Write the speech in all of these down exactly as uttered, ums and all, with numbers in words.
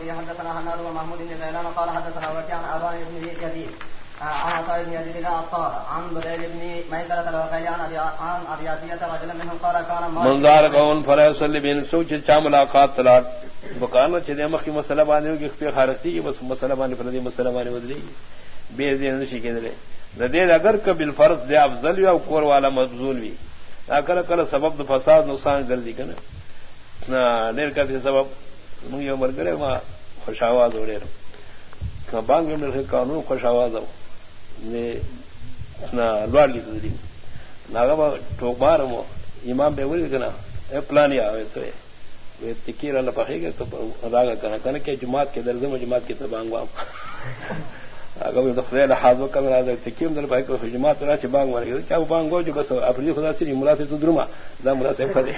به حدثنا حناد ومحمود بن غيلان قال حدثنا وكيع عن أبان بن يزيد عن عطاء بن يزيد العطار عن بديل بن ميسرة الوقيعي عن أبي عتية رجلا منهم قال كان من ذار قوم فلا يصلي بين سوچ چا ملاقات طلع بقانا چدے مخ کی مسئلہ بانے کی اختیار خارتی بس مسئلہ بانے فردی مسئلہ بانے بدلی بے دین نشی کہندے ردے اگر کبل فرض دے افضل یا کور والا مبذول بھی اگر کل سبب فساد نقصان کر دی کنا نا دیر کا سبب من یہ عمر کرے ما خوش آواز ہو رہے بانگ میں قانون خوش آواز ہو نے نا لوڑ لی دی ناغا ٹوک مار مو امام بے وری کنا اے پلان یا ہوئے تو یہ تکیر اللہ پخے گا تو راگا کنا کنا کہ جماعت کے درد میں جماعت کی تبانگ وام اگر وہ دخل حاضر کا راز تکیر در پائے کو جماعت را چ بانگ مار گیا کیا بانگ ہو جو بس اپنی خدا سے مراد سے تو درما دا مراد سے پھدے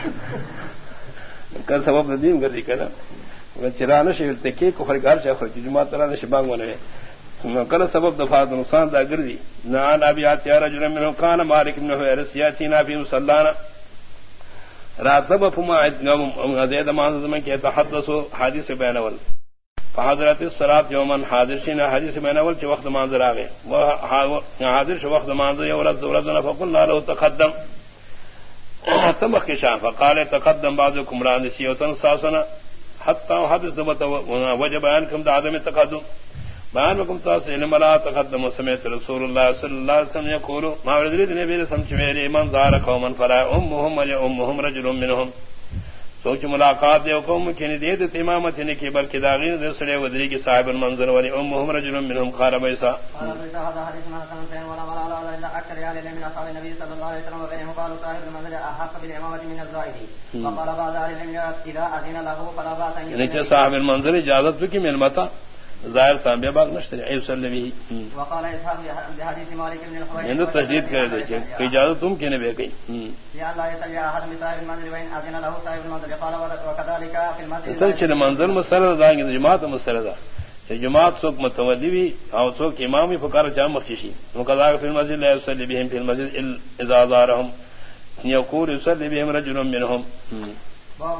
کل سبب ندیم کر دی کنا چرانہ شہر تکیر کو فرگار چا خرج جماعت را نے بانگ منے کل سبب دفعات نقصان دا گردی نان ابی عتیہ رجل من کان مالک بن حویرث یاتینا فی مصلانا راتب فما زید مانز میں کہ تحدثوا حدیث بین اول فحضرت الصلاۃ یوما حاضرین حدیث بین اول چ وقت منظر آ گئے وہ حاضر چ وقت منظر یورد ورد فقلنا له تقدم تمخشا فقال تقدم بعضكم رانسی وتنصاصنا حتى حدث وجب عنكم عدم التقدم بیان وکم تاسل ملا تقدم سمعت رسول اللہ صلی اللہ علیہ وسلم یقول ما ورد نبی سمجھ میرے من زار قوما فلا امهم امهم رجل منهم سوچ ملاقات دے قوم کی نے دے امامت نے کی بلکہ داغین دے سڑے ودری کی صاحب المنظر ولی امهم رجل منهم قال بیسا هذا حديث ما كان سين ولا ولا الا اكثر يعني من اصحاب النبي صلى الله عليه وسلم وغيرهم قالوا صاحب المنزل احق بالامامه من الزائد وقال بعض اهل العلم اذا اذن له فلا باس ان یعنی صاحب المنزل اجازت کی ملمتا ظاہر تانبیہ باغ نشتر عیب صلی اللہ علیہ وسلم وقال اسحاق بحدیث مالک بن الحویرث یعنی تجدید کر دے کہ اجازت تم کہنے بے گئی یا اللہ يصلي احد من صاحب المنزل وان اذن له صاحب المنزل قال وكذلك في المسجد اصل چھ منزل مسئلہ دا کہ جماعت مسئلہ دا کہ جماعت سوک متولی بھی او سوک امام بھی فقار جام مخشی وكذلك في المسجد لا يصلي بهم في المسجد اذا زارهم يقول يصلي بهم رجل منهم